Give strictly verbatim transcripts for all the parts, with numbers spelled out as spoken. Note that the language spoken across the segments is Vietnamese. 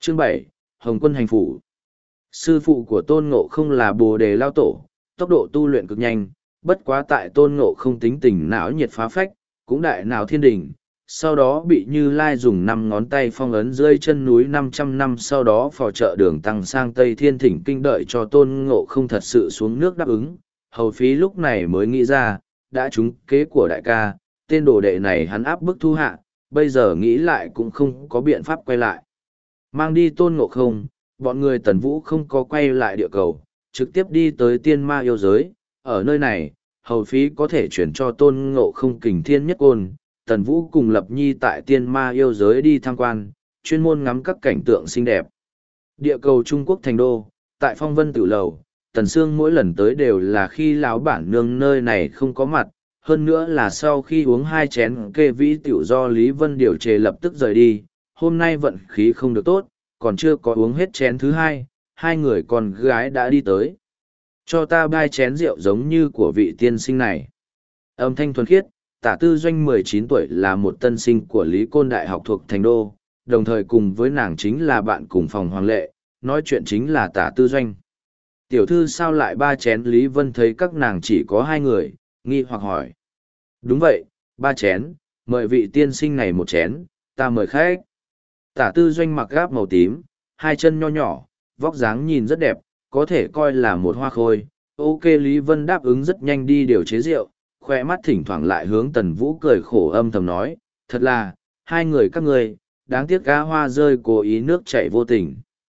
Chương bảy, Hồng Quân hành phủ. Sư phụ của Tôn Ngộ Không là Bồ Đề Lao Tổ, tốc độ tu luyện cực nhanh, bất quá tại Tôn Ngộ Không tính tình não nhiệt phá phách, cũng đại nào thiên đình, sau đó bị Như Lai dùng năm ngón tay phong ấn rơi chân núi năm trăm năm, sau đó phò trợ đường tăng sang Tây Thiên Thỉnh Kinh đợi cho Tôn Ngộ Không thật sự xuống nước đáp ứng. Hầu Phí lúc này mới nghĩ ra, đã trúng kế của đại ca, tên đồ đệ này hắn áp bức thu hạ, bây giờ nghĩ lại cũng không có biện pháp quay lại. Mang đi Tôn Ngộ Không, bọn người Tần Vũ không có quay lại địa cầu, trực tiếp đi tới tiên ma yêu giới. Ở nơi này, Hầu Phí có thể chuyển cho Tôn Ngộ Không Kình Thiên Nhất Côn. Tần Vũ cùng Lập Nhi tại tiên ma yêu giới đi tham quan, chuyên môn ngắm các cảnh tượng xinh đẹp. Địa cầu Trung Quốc thành đô, tại Phong Vân Tử Lầu, Tần Sương mỗi lần tới đều là khi lão bản nương nơi này không có mặt, hơn nữa là sau khi uống hai chén kê vĩ tiểu do Lý Vân điều trề lập tức rời đi. Hôm nay vận khí không được tốt, còn chưa có uống hết chén thứ hai, hai người con gái đã đi tới. Cho ta bai chén rượu giống như của vị tiên sinh này. Âm thanh thuần khiết. Tả Tư Doanh mười chín tuổi là một tân sinh của Lý Côn Đại học thuộc Thành Đô, đồng thời cùng với nàng chính là bạn cùng phòng Hoàng Lệ, nói chuyện chính là Tả Tư Doanh. Tiểu thư sao lại ba chén? Lý Vân thấy các nàng chỉ có hai người, nghi hoặc hỏi. Đúng vậy, ba chén, mời vị tiên sinh này một chén, ta mời khách. Tả Tư Doanh mặc gáp màu tím, hai chân nho nhỏ, vóc dáng nhìn rất đẹp, có thể coi là một hoa khôi. Ok, Lý Vân đáp ứng rất nhanh đi điều chế rượu, khoe mắt thỉnh thoảng lại hướng Tần Vũ cười khổ âm thầm nói, thật là, hai người các ngươi, đáng tiếc cá hoa rơi cố ý nước chảy vô tình.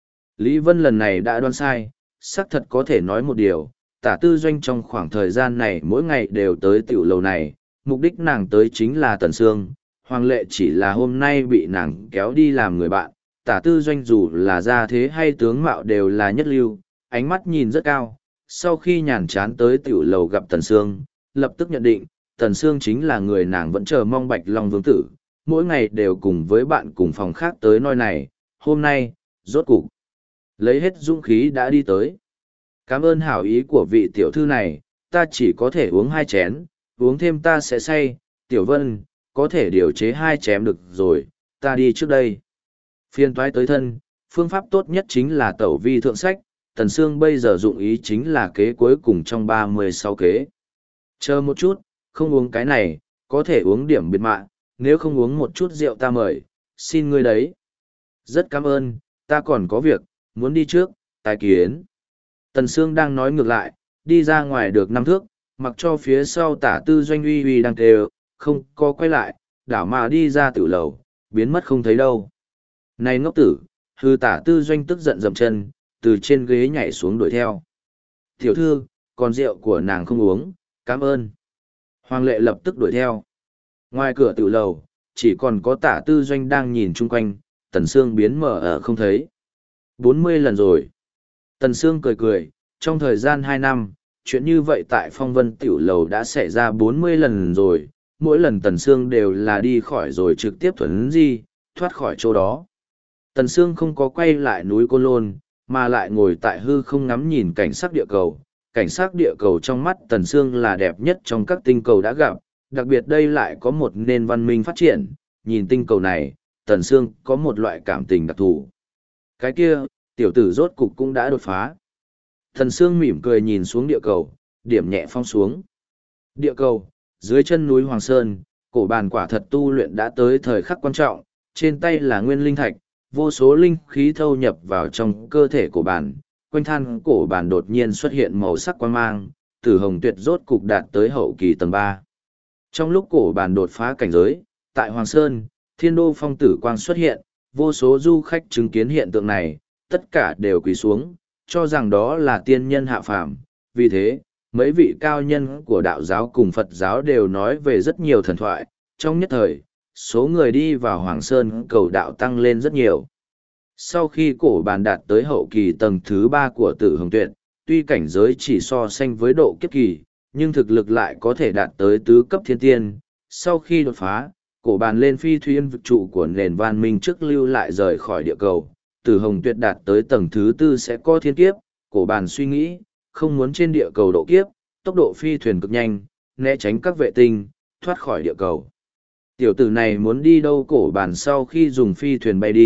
Lý Vân lần này đã đoán sai, xác thật có thể nói một điều, Tả Tư Doanh trong khoảng thời gian này mỗi ngày đều tới tiểu lầu này, mục đích nàng tới chính là Tần Sương, Hoàng Lệ chỉ là hôm nay bị nàng kéo đi làm người bạn. Tả Tư Doanh dù là gia thế hay tướng mạo đều là nhất lưu, ánh mắt nhìn rất cao, sau khi nhàn chán tới tiểu lầu gặp Tần Sương, lập tức nhận định, Tần Sương chính là người nàng vẫn chờ mong Bạch Long Vương Tử, mỗi ngày đều cùng với bạn cùng phòng khác tới nơi này, hôm nay, rốt cục lấy hết dũng khí đã đi tới. Cảm ơn hảo ý của vị tiểu thư này, ta chỉ có thể uống hai chén, uống thêm ta sẽ say, Tiểu Vân, có thể điều chế hai chén được rồi, ta đi trước đây. Phiên toái tới thân, phương pháp tốt nhất chính là tẩu vi thượng sách, Tần Sương bây giờ dụng ý chính là kế cuối cùng trong ba mươi sáu kế. Chờ một chút, không uống cái này, có thể uống điểm biệt mạ, nếu không uống một chút rượu ta mời, xin ngươi đấy. Rất cảm ơn, ta còn có việc, muốn đi trước, tài kiến. Tần Sương đang nói ngược lại, đi ra ngoài được năm thước, mặc cho phía sau Tả Tư Doanh uy uy đang kêu, không có quay lại, đảo mà đi ra tiểu lầu, biến mất không thấy đâu. Này ngốc tử, hư Tả Tư Doanh tức giận dậm chân, từ trên ghế nhảy xuống đuổi theo. Tiểu thư, còn rượu của nàng không uống, cảm ơn. Hoàng Lệ lập tức đuổi theo. Ngoài cửa tiểu lầu, chỉ còn có Tả Tư Doanh đang nhìn chung quanh, Tần Sương biến mở ở không thấy. bốn mươi lần rồi. Tần Sương cười cười, trong thời gian hai năm, chuyện như vậy tại Phong Vân tiểu lầu đã xảy ra bốn mươi lần rồi, mỗi lần Tần Sương đều là đi khỏi rồi trực tiếp thuần di, thoát khỏi chỗ đó. Tần Sương không có quay lại núi Côn Lôn, mà lại ngồi tại hư không ngắm nhìn cảnh sắc địa cầu. Cảnh sắc địa cầu trong mắt Tần Sương là đẹp nhất trong các tinh cầu đã gặp, đặc biệt đây lại có một nền văn minh phát triển, nhìn tinh cầu này, Tần Sương có một loại cảm tình đặc thù. Cái kia, tiểu tử rốt cục cũng đã đột phá. Tần Sương mỉm cười nhìn xuống địa cầu, điểm nhẹ phong xuống. Địa cầu, dưới chân núi Hoàng Sơn, cổ bàn quả thật tu luyện đã tới thời khắc quan trọng, trên tay là nguyên linh thạch, vô số linh khí thâu nhập vào trong cơ thể cổ bàn. Quanh than cổ bàn đột nhiên xuất hiện màu sắc quang mang, Tử Hồng Tuyệt rốt cục đạt tới hậu kỳ tầng ba. Trong lúc cổ bàn đột phá cảnh giới, tại Hoàng Sơn, Thiên Đô Phong Tử Quang xuất hiện, vô số du khách chứng kiến hiện tượng này, tất cả đều quỳ xuống, cho rằng đó là tiên nhân hạ phàm. Vì thế, mấy vị cao nhân của đạo giáo cùng Phật giáo đều nói về rất nhiều thần thoại, trong nhất thời, số người đi vào Hoàng Sơn cầu đạo tăng lên rất nhiều. Sau khi cổ bàn đạt tới hậu kỳ tầng thứ ba của Tử Hồng Tuyệt, tuy cảnh giới chỉ so sánh với độ kiếp kỳ, nhưng thực lực lại có thể đạt tới tứ cấp thiên tiên. Sau khi đột phá, cổ bàn lên phi thuyền vực trụ của nền văn minh trước lưu lại rời khỏi địa cầu. Tử Hồng Tuyệt đạt tới tầng thứ tư sẽ có thiên kiếp, cổ bàn suy nghĩ, không muốn trên địa cầu độ kiếp, tốc độ phi thuyền cực nhanh, né tránh các vệ tinh, thoát khỏi địa cầu. Tiểu tử này muốn đi đâu? Cổ bàn sau khi dùng phi thuyền bay đi,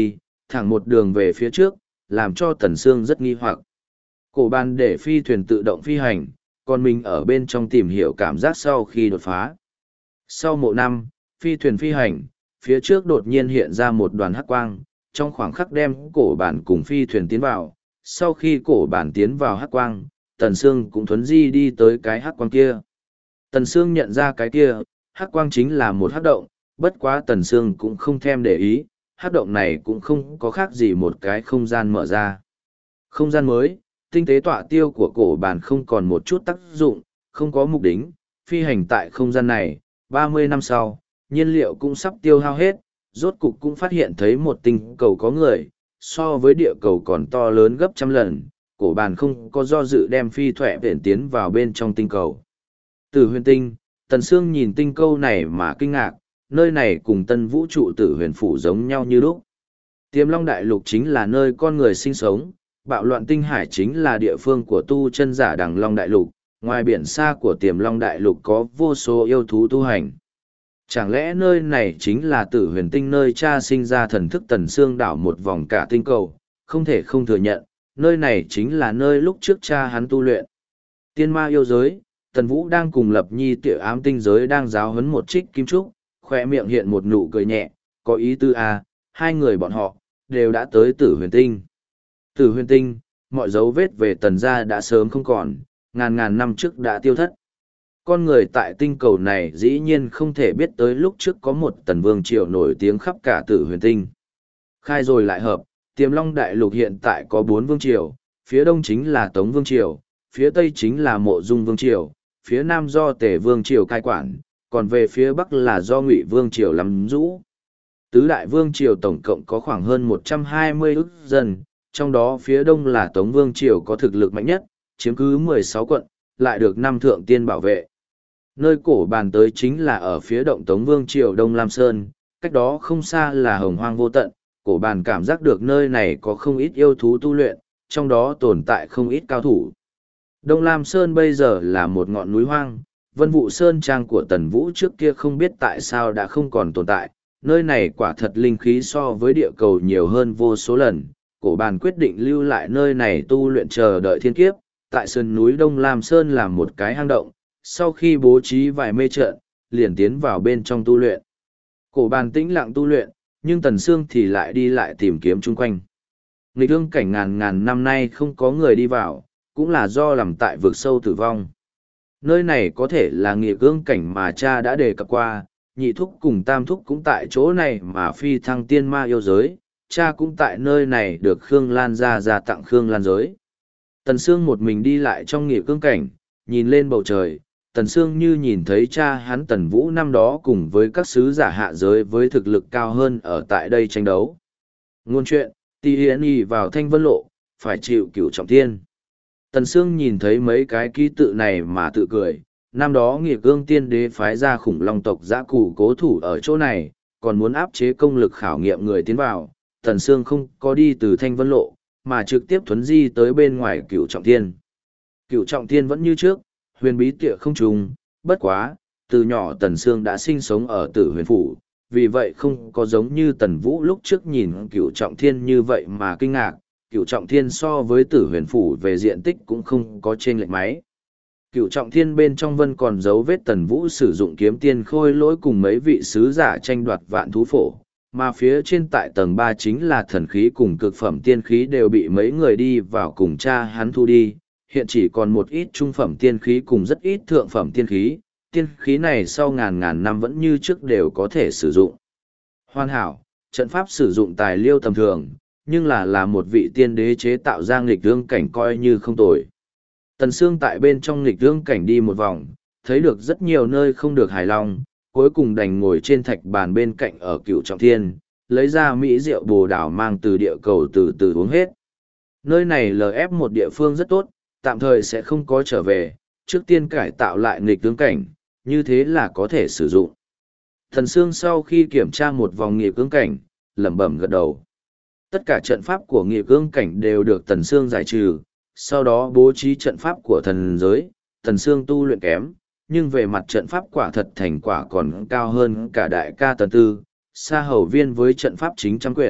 thẳng một đường về phía trước, làm cho Tần Sương rất nghi hoặc. Cổ bàn để phi thuyền tự động phi hành, còn mình ở bên trong tìm hiểu cảm giác sau khi đột phá. Sau mộ năm, phi thuyền phi hành, phía trước đột nhiên hiện ra một đoàn hắc quang, trong khoảng khắc đem cổ bản cùng phi thuyền tiến vào. Sau khi cổ bản tiến vào hắc quang, Tần Sương cũng thuấn di đi tới cái hắc quang kia. Tần Sương nhận ra cái kia, hắc quang chính là một hắc động, bất quá Tần Sương cũng không thèm để ý, hắc động này cũng không có khác gì một cái không gian mở ra. Không gian mới, tinh tế tọa tiêu của cổ bản không còn một chút tác dụng, không có mục đích, phi hành tại không gian này, ba mươi năm sau, nhiên liệu cũng sắp tiêu hao hết, rốt cục cũng phát hiện thấy một tinh cầu có người, so với địa cầu còn to lớn gấp trăm lần, cổ bàn không có do dự đem phi thuệ viện tiến vào bên trong tinh cầu. Tử huyền tinh, Tần Sương nhìn tinh cầu này mà kinh ngạc, nơi này cùng tân vũ trụ tử huyền phủ giống nhau như lúc. Tiềm Long Đại Lục chính là nơi con người sinh sống, bạo loạn tinh hải chính là địa phương của tu chân giả Đằng Long Đại Lục, ngoài biển xa của Tiềm Long Đại Lục có vô số yêu thú tu hành. Chẳng lẽ nơi này chính là tử huyền tinh nơi cha sinh ra thần thức Tần Sương đảo một vòng cả tinh cầu, không thể không thừa nhận, nơi này chính là nơi lúc trước cha hắn tu luyện. Tiên ma yêu giới, Tần Vũ đang cùng Lập Nhi tiểu ám tinh giới đang giáo huấn một trích kim trúc, khoe miệng hiện một nụ cười nhẹ, có ý tư à, hai người bọn họ, đều đã tới tử huyền tinh. Tử huyền tinh, mọi dấu vết về Tần gia đã sớm không còn, ngàn ngàn năm trước đã tiêu thất. Con người tại tinh cầu này dĩ nhiên không thể biết tới lúc trước có một tần vương triều nổi tiếng khắp cả tử huyền tinh. Khai rồi lại hợp, Tiềm Long Đại Lục hiện tại có bốn vương triều, phía đông chính là Tống Vương Triều, phía tây chính là Mộ Dung Vương Triều, phía nam do Tề Vương Triều cai quản, còn về phía bắc là do Ngụy Vương Triều nắm giữ. Tứ đại vương triều tổng cộng có khoảng hơn một trăm hai mươi ức dân, trong đó phía đông là Tống Vương Triều có thực lực mạnh nhất, chiếm cứ mười sáu quận, lại được năm thượng tiên bảo vệ. Nơi cổ bàn tới chính là ở phía động Tống Vương Triều Đông Lam Sơn, cách đó không xa là hồng hoang vô tận, cổ bàn cảm giác được nơi này có không ít yêu thú tu luyện, trong đó tồn tại không ít cao thủ. Đông Lam Sơn bây giờ là một ngọn núi hoang, Vân Vũ Sơn trang của Tần Vũ trước kia không biết tại sao đã không còn tồn tại, nơi này quả thật linh khí so với địa cầu nhiều hơn vô số lần, cổ bàn quyết định lưu lại nơi này tu luyện chờ đợi thiên kiếp, tại sơn núi Đông Lam Sơn làm một cái hang động, sau khi bố trí vài mê trận, liền tiến vào bên trong tu luyện. Cổ bàn tĩnh lặng tu luyện, nhưng Tần Sương thì lại đi lại tìm kiếm chung quanh. Nghịch ương cảnh ngàn ngàn năm nay không có người đi vào, cũng là do làm tại vực sâu tử vong. Nơi này có thể là nghịch ương cảnh mà cha đã đề cập qua, nhị thúc cùng tam thúc cũng tại chỗ này mà phi thăng tiên ma yêu giới, cha cũng tại nơi này được Khương Lan ra ra tặng Khương Lan giới. Tần Sương một mình đi lại trong nghịch ương cảnh, nhìn lên bầu trời, Tần Sương như nhìn thấy cha hắn Tần Vũ năm đó cùng với các sứ giả hạ giới với thực lực cao hơn ở tại đây tranh đấu. Ngôn chuyện, Tì Hiến Y vào Thanh Vân Lộ, phải chịu cửu trọng thiên. Tần Sương nhìn thấy mấy cái ký tự này mà tự cười, năm đó Nghiệp Cương Tiên Đế phái ra khủng long tộc dã cù cố thủ ở chỗ này, còn muốn áp chế công lực khảo nghiệm người tiến vào, Tần Sương không có đi từ Thanh Vân Lộ, mà trực tiếp thuấn di tới bên ngoài cửu trọng thiên. Cửu trọng thiên vẫn như trước, huyền bí tịa không trùng, bất quá, từ nhỏ Tần Sương đã sinh sống ở tử huyền phủ, vì vậy không có giống như Tần Vũ lúc trước nhìn cửu trọng thiên như vậy mà kinh ngạc, cửu trọng thiên so với tử huyền phủ về diện tích cũng không có trên lệch máy. Cửu trọng thiên bên trong vân còn dấu vết Tần Vũ sử dụng kiếm tiên khôi lỗi cùng mấy vị sứ giả tranh đoạt vạn thú phổ, mà phía trên tại tầng ba chính là thần khí cùng cực phẩm tiên khí đều bị mấy người đi vào cùng cha hắn thu đi, hiện chỉ còn một ít trung phẩm tiên khí cùng rất ít thượng phẩm tiên khí, tiên khí này sau ngàn ngàn năm vẫn như trước đều có thể sử dụng. Hoàn hảo, trận pháp sử dụng tài liêu tầm thường, nhưng là là một vị tiên đế chế tạo ra nghịch ương cảnh coi như không tồi. Tần Sương tại bên trong nghịch ương cảnh đi một vòng, thấy được rất nhiều nơi không được hài lòng, cuối cùng đành ngồi trên thạch bàn bên cạnh ở cửu trọng thiên, lấy ra mỹ rượu bồ đào mang từ địa cầu từ từ uống hết. Nơi này lờ ép một địa phương rất tốt, tạm thời sẽ không có trở về, trước tiên cải tạo lại nghịch ương cảnh, như thế là có thể sử dụng. Thần Sương sau khi kiểm tra một vòng nghịch ương cảnh, lẩm bẩm gật đầu. Tất cả trận pháp của nghịch ương cảnh đều được Tần Sương giải trừ, sau đó bố trí trận pháp của thần giới, Tần Sương tu luyện kém, nhưng về mặt trận pháp quả thật thành quả còn cao hơn cả đại ca Tần Tư, Sa Hầu Viên với trận pháp chính trăm quyển,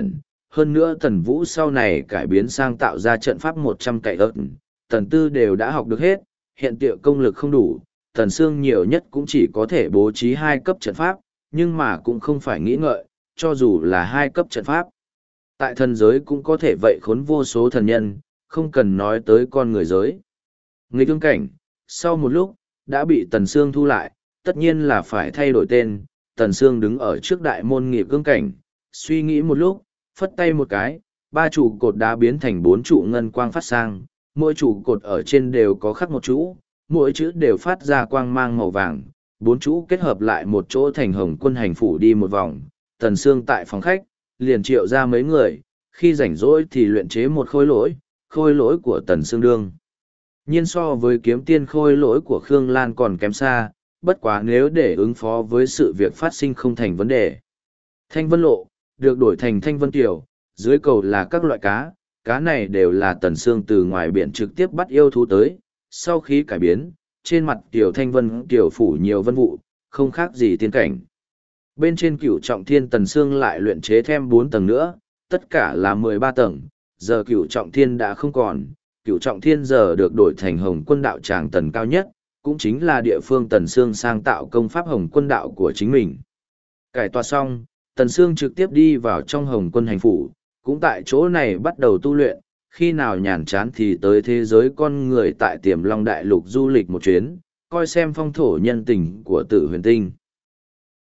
Hơn nữa Tần Vũ sau này cải biến sang tạo ra trận pháp một trăm cậy ớt, Tần Tư đều đã học được hết, hiện tiệu công lực không đủ, Tần Sương nhiều nhất cũng chỉ có thể bố trí hai cấp trận pháp, nhưng mà cũng không phải nghĩ ngợi, cho dù là hai cấp trận pháp. Tại thần giới cũng có thể vậy khốn vô số thần nhân, không cần nói tới con người giới. Người cương cảnh, sau một lúc, đã bị Tần Sương thu lại, tất nhiên là phải thay đổi tên. Tần Sương đứng ở trước đại môn nghiệp cương cảnh, suy nghĩ một lúc, phất tay một cái, ba trụ cột đá biến thành bốn trụ ngân quang phát sang, mỗi trụ cột ở trên đều có khắc một chữ, mỗi chữ đều phát ra quang mang màu vàng, bốn trụ kết hợp lại một chỗ thành Hồng Quân hành phủ đi một vòng. Tần Sương tại phòng khách, liền triệu ra mấy người, khi rảnh rỗi thì luyện chế một khôi lỗi, khôi lỗi của Tần Sương đương nhiên so với kiếm tiên khôi lỗi của Khương Lan còn kém xa, bất quá nếu để ứng phó với sự việc phát sinh không thành vấn đề. Thanh Vân Lộ, được đổi thành Thanh Vân Tiểu, dưới cầu là các loại cá, cá này đều là Tần Sương từ ngoài biển trực tiếp bắt yêu thú tới, sau khi cải biến, trên mặt Tiểu Thanh Vân Tiểu phủ nhiều vân vụ, không khác gì tiên cảnh. Bên trên cửu trọng thiên Tần Sương lại luyện chế thêm bốn tầng nữa, tất cả là mười ba tầng, giờ cửu trọng thiên đã không còn, cửu trọng thiên giờ được đổi thành Hồng Quân đạo tràng tầng cao nhất, cũng chính là địa phương Tần Sương sang tạo công pháp Hồng Quân đạo của chính mình. Cải tòa xong, Tần Sương trực tiếp đi vào trong Hồng Quân hành phủ, cũng tại chỗ này bắt đầu tu luyện, khi nào nhàn chán thì tới thế giới con người tại Tiềm Long Đại Lục du lịch một chuyến, coi xem phong thổ nhân tình của Tử Huyền Tinh.